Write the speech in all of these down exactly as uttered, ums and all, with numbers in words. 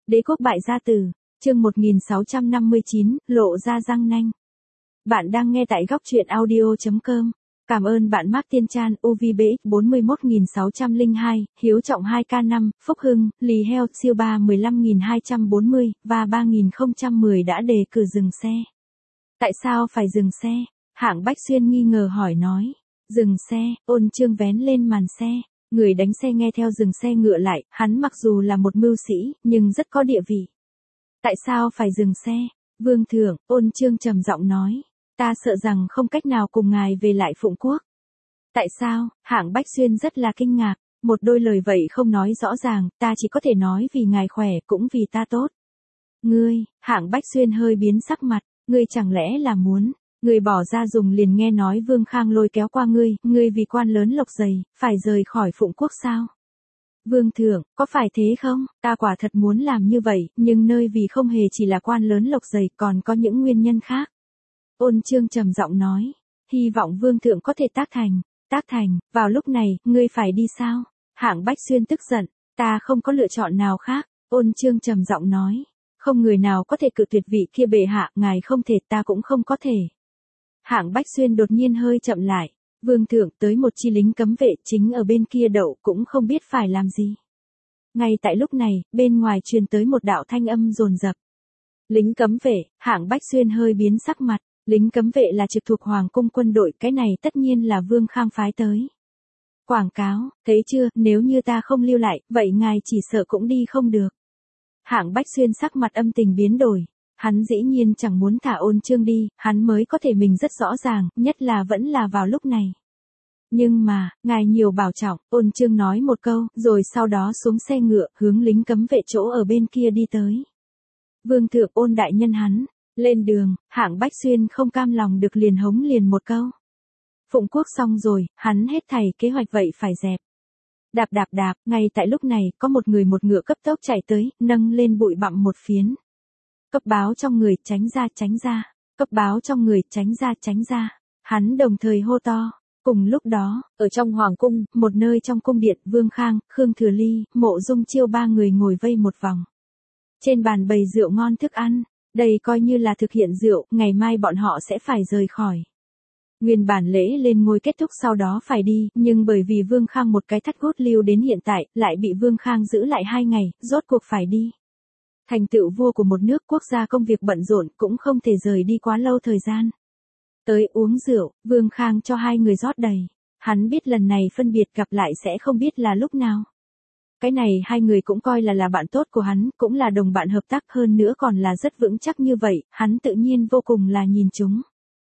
Đế quốc bại gia tử, chương một nghìn sáu trăm năm mươi chín, lộ ra răng nanh. Bạn đang nghe tại góc truyện audio chấm com. Cảm ơn bạn Mark Tiên Chan, u vê bê ích bốn mươi mốt nghìn sáu trăm lẻ hai, Hiếu Trọng hai K năm, Phúc Hưng, Lì Heo, Siêu ba mười lăm nghìn hai trăm bốn mươi, và ba nghìn không trăm mười đã đề cử dừng xe. Tại sao phải dừng xe? Hạng Bách Xuyên nghi ngờ hỏi nói. Dừng xe, Ôn Chương vén lên màn xe. Người đánh xe nghe theo dừng xe ngựa lại, hắn mặc dù là một mưu sĩ, nhưng rất có địa vị. Tại sao phải dừng xe? Vương thượng, Ôn Chương trầm giọng nói. Ta sợ rằng không cách nào cùng ngài về lại Phụng Quốc. Tại sao? Hạng Bách Xuyên rất là kinh ngạc. Một đôi lời vậy không nói rõ ràng, ta chỉ có thể nói vì ngài khỏe cũng vì ta tốt. Ngươi, Hạng Bách Xuyên hơi biến sắc mặt, ngươi chẳng lẽ là muốn, ngươi bỏ ra dùng liền nghe nói Vương Khang lôi kéo qua ngươi, ngươi vì quan lớn lộc dày, phải rời khỏi Phụng Quốc sao? Vương thượng, có phải thế không? Ta quả thật muốn làm như vậy, nhưng nơi vì không hề chỉ là quan lớn lộc dày còn có những nguyên nhân khác. Ôn Chương trầm giọng nói, hy vọng Vương thượng có thể tác thành, tác thành, vào lúc này, ngươi phải đi sao? Hạng Bách Xuyên tức giận, ta không có lựa chọn nào khác, Ôn Chương trầm giọng nói, không người nào có thể cự tuyệt vị kia bệ hạ, ngài không thể ta cũng không có thể. Hạng Bách Xuyên đột nhiên hơi chậm lại, Vương thượng tới một chi lính cấm vệ chính ở bên kia đậu cũng không biết phải làm gì. Ngay tại lúc này, bên ngoài truyền tới một đạo thanh âm dồn dập. Lính cấm vệ, Hạng Bách Xuyên hơi biến sắc mặt. Lính cấm vệ là trực thuộc Hoàng cung quân đội, cái này tất nhiên là Vương Khang phái tới. Quảng cáo, thấy chưa, nếu như ta không lưu lại, vậy ngài chỉ sợ cũng đi không được. Hạng Bách Xuyên sắc mặt âm tình biến đổi. Hắn dĩ nhiên chẳng muốn thả Ôn Chương đi, hắn mới có thể mình rất rõ ràng, nhất là vẫn là vào lúc này. Nhưng mà, ngài nhiều bảo trọng, Ôn Chương nói một câu, rồi sau đó xuống xe ngựa, hướng lính cấm vệ chỗ ở bên kia đi tới. Vương thượng, Ôn đại nhân hắn. Lên đường, Hạng Bách Xuyên không cam lòng được liền hống liền một câu. Phụng Quốc xong rồi, hắn hết thảy kế hoạch vậy phải dẹp. Đạp đạp đạp, ngay tại lúc này, có một người một ngựa cấp tốc chạy tới, nâng lên bụi bặm một phiến. Cấp báo trong người, tránh ra tránh ra, cấp báo trong người, tránh ra tránh ra. Hắn đồng thời hô to. Cùng lúc đó, ở trong Hoàng cung, một nơi trong cung điện, Vương Khang, Khương Thừa Ly, Mộ Dung Chiêu ba người ngồi vây một vòng. Trên bàn bày rượu ngon thức ăn. Đây coi như là thực hiện rượu, ngày mai bọn họ sẽ phải rời khỏi. Nguyên bản lễ lên ngôi kết thúc sau đó phải đi, nhưng bởi vì Vương Khang một cái thắt gốt lưu đến hiện tại, lại bị Vương Khang giữ lại hai ngày, rốt cuộc phải đi. Thành tựu vua của một nước quốc gia công việc bận rộn cũng không thể rời đi quá lâu thời gian. Tới uống rượu, Vương Khang cho hai người rót đầy. Hắn biết lần này phân biệt gặp lại sẽ không biết là lúc nào. Cái này hai người cũng coi là là bạn tốt của hắn, cũng là đồng bạn hợp tác hơn nữa còn là rất vững chắc như vậy, hắn tự nhiên vô cùng là nhìn chúng.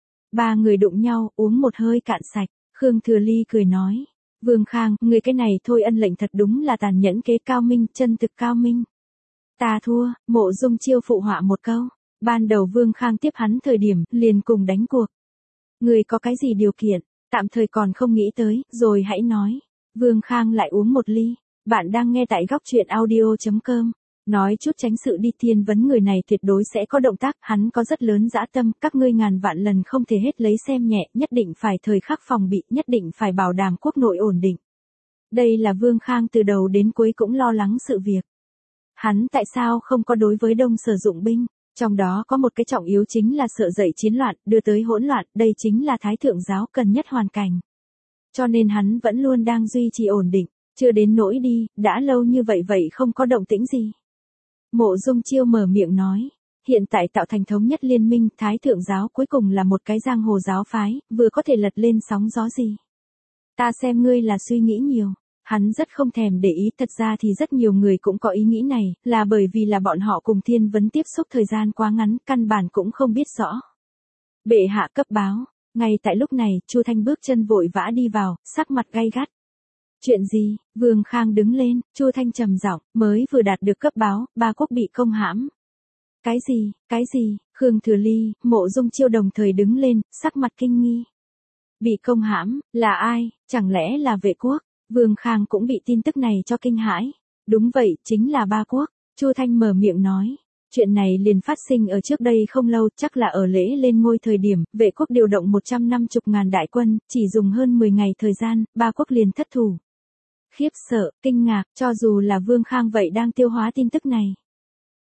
Ba người đụng nhau, uống một hơi cạn sạch, Khương Thừa Ly cười nói. Vương Khang, người cái này thôi ân lệnh thật đúng là tàn nhẫn kế cao minh, chân thực cao minh. Ta thua, Mộ Dung Chiêu phụ họa một câu. Ban đầu Vương Khang tiếp hắn thời điểm, liền cùng đánh cuộc. Người có cái gì điều kiện, tạm thời còn không nghĩ tới, rồi hãy nói. Vương Khang lại uống một ly. Bạn đang nghe tại góc truyện audio chấm com. Nói chút tránh sự đi, thiên vấn người này tuyệt đối sẽ có động tác, hắn có rất lớn dã tâm, các ngươi ngàn vạn lần không thể hết lấy xem nhẹ, nhất định phải thời khắc phòng bị, nhất định phải bảo đảm quốc nội ổn định. Đây là Vương Khang từ đầu đến cuối cũng lo lắng sự việc. Hắn tại sao không có đối với Đông sử dụng binh, trong đó có một cái trọng yếu chính là sợ dậy chiến loạn, đưa tới hỗn loạn, đây chính là Thái thượng giáo cần nhất hoàn cảnh. Cho nên hắn vẫn luôn đang duy trì ổn định. Chưa đến nỗi đi, đã lâu như vậy vậy không có động tĩnh gì. Mộ Dung Chiêu mở miệng nói, hiện tại tạo thành thống nhất liên minh, Thái thượng giáo cuối cùng là một cái giang hồ giáo phái, vừa có thể lật lên sóng gió gì. Ta xem ngươi là suy nghĩ nhiều. Hắn rất không thèm để ý, thật ra thì rất nhiều người cũng có ý nghĩ này, là bởi vì là bọn họ cùng thiên vấn tiếp xúc thời gian quá ngắn, căn bản cũng không biết rõ. Bệ hạ cấp báo, ngay tại lúc này, Chu Thanh bước chân vội vã đi vào, sắc mặt gay gắt. Chuyện gì? Vương Khang đứng lên, Chu Thanh trầm giọng, mới vừa đạt được cấp báo, ba quốc bị công hãm. Cái gì, cái gì? Khương Thừa Ly, Mộ Dung Chiêu đồng thời đứng lên, sắc mặt kinh nghi. Bị công hãm, là ai? Chẳng lẽ là Vệ quốc? Vương Khang cũng bị tin tức này cho kinh hãi. Đúng vậy, chính là ba quốc. Chu Thanh mở miệng nói. Chuyện này liền phát sinh ở trước đây không lâu, chắc là ở lễ lên ngôi thời điểm, Vệ quốc điều động một trăm năm mươi ngàn đại quân, chỉ dùng hơn mười ngày thời gian, ba quốc liền thất thủ. Khiếp sợ, kinh ngạc, cho dù là Vương Khang vậy đang tiêu hóa tin tức này.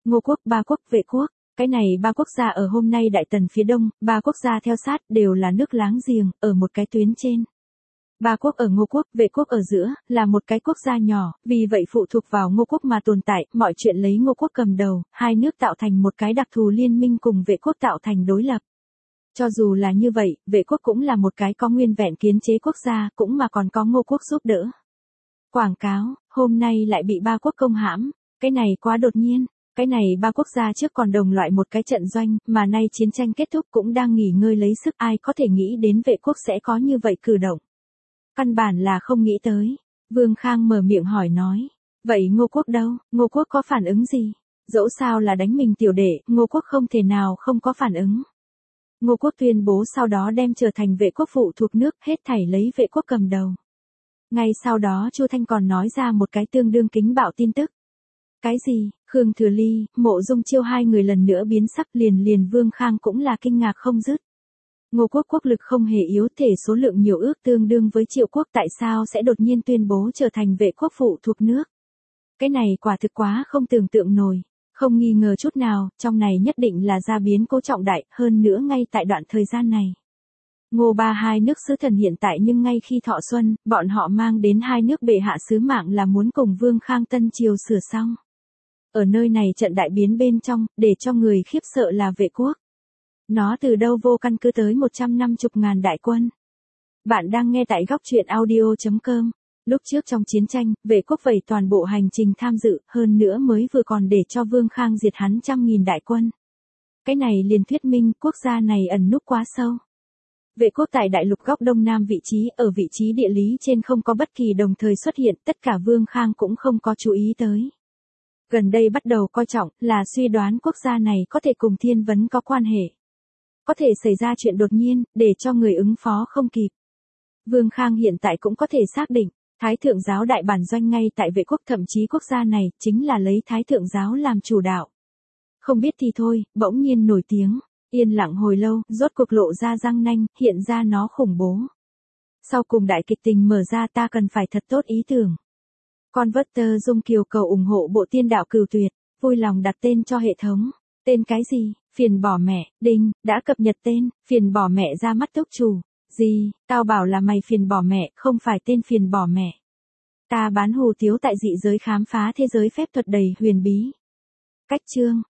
Ngô quốc, ba quốc, Vệ quốc. Cái này ba quốc gia ở hôm nay Đại Tần phía đông, ba quốc gia theo sát đều là nước láng giềng, ở một cái tuyến trên. Ba quốc ở Ngô quốc, Vệ quốc ở giữa, là một cái quốc gia nhỏ, vì vậy phụ thuộc vào Ngô quốc mà tồn tại, mọi chuyện lấy Ngô quốc cầm đầu, hai nước tạo thành một cái đặc thù liên minh cùng Vệ quốc tạo thành đối lập. Cho dù là như vậy, Vệ quốc cũng là một cái có nguyên vẹn kiến chế quốc gia, cũng mà còn có Ngô quốc giúp đỡ. Quảng cáo, hôm nay lại bị ba quốc công hãm, cái này quá đột nhiên. Cái này ba quốc gia trước còn đồng loại một cái trận doanh, mà nay chiến tranh kết thúc cũng đang nghỉ ngơi lấy sức, ai có thể nghĩ đến Vệ quốc sẽ có như vậy cử động. Căn bản là không nghĩ tới. Vương Khang mở miệng hỏi nói. Vậy Ngô quốc đâu, Ngô quốc có phản ứng gì? Dẫu sao là đánh mình tiểu đệ, Ngô quốc không thể nào không có phản ứng. Ngô quốc tuyên bố sau đó đem trở thành Vệ quốc phụ thuộc nước, hết thảy lấy Vệ quốc cầm đầu. Ngay sau đó Chu Thanh còn nói ra một cái tương đương kính bạo tin tức. Cái gì? Khương Thừa Ly, Mộ Dung Chiêu hai người lần nữa biến sắc, liền liền Vương Khang cũng là kinh ngạc không dứt. Ngô quốc quốc lực không hề yếu, thể số lượng nhiều ước tương đương với Triệu quốc, tại sao sẽ đột nhiên tuyên bố trở thành Vệ quốc phụ thuộc nước? Cái này quả thực quá không tưởng tượng nổi, không nghi ngờ chút nào, trong này nhất định là gia biến cố trọng đại, hơn nữa ngay tại đoạn thời gian này. Ngô ba hai nước sứ thần hiện tại nhưng ngay khi thọ xuân, bọn họ mang đến hai nước bệ hạ sứ mạng là muốn cùng Vương Khang Tân Triều sửa xong. Ở nơi này trận đại biến bên trong, để cho người khiếp sợ là Vệ quốc. Nó từ đâu vô căn cứ tới một trăm năm mươi ngàn đại quân. Bạn đang nghe tại góc truyện audio chấm com. Lúc trước trong chiến tranh, Vệ quốc vẩy toàn bộ hành trình tham dự, hơn nữa mới vừa còn để cho Vương Khang diệt hắn trăm nghìn đại quân. Cái này liền thuyết minh quốc gia này ẩn núp quá sâu. Vệ quốc tại đại lục góc đông nam vị trí, ở vị trí địa lý trên không có bất kỳ đồng thời xuất hiện, tất cả Vương Khang cũng không có chú ý tới. Gần đây bắt đầu coi trọng là suy đoán quốc gia này có thể cùng Thiên Vấn có quan hệ. Có thể xảy ra chuyện đột nhiên, để cho người ứng phó không kịp. Vương Khang hiện tại cũng có thể xác định, Thái Thượng giáo đại bản doanh ngay tại Vệ quốc, thậm chí quốc gia này chính là lấy Thái Thượng giáo làm chủ đạo. Không biết thì thôi, bỗng nhiên nổi tiếng, yên lặng hồi lâu, rốt cuộc lộ ra răng nanh, hiện ra nó khủng bố. Sau cùng đại kịch tình mở ra, ta cần phải thật tốt ý tưởng. Converter Dung Kiều cầu ủng hộ bộ tiên đạo Cửu Tuyệt, vui lòng đặt tên cho hệ thống. Tên cái gì? Phiền bỏ mẹ, đinh, đã cập nhật tên, phiền bỏ mẹ ra mắt túc chủ. Gì, tao bảo là mày phiền bỏ mẹ, không phải tên phiền bỏ mẹ. Ta bán hù tiếu tại dị giới khám phá thế giới phép thuật đầy huyền bí. Cách chương.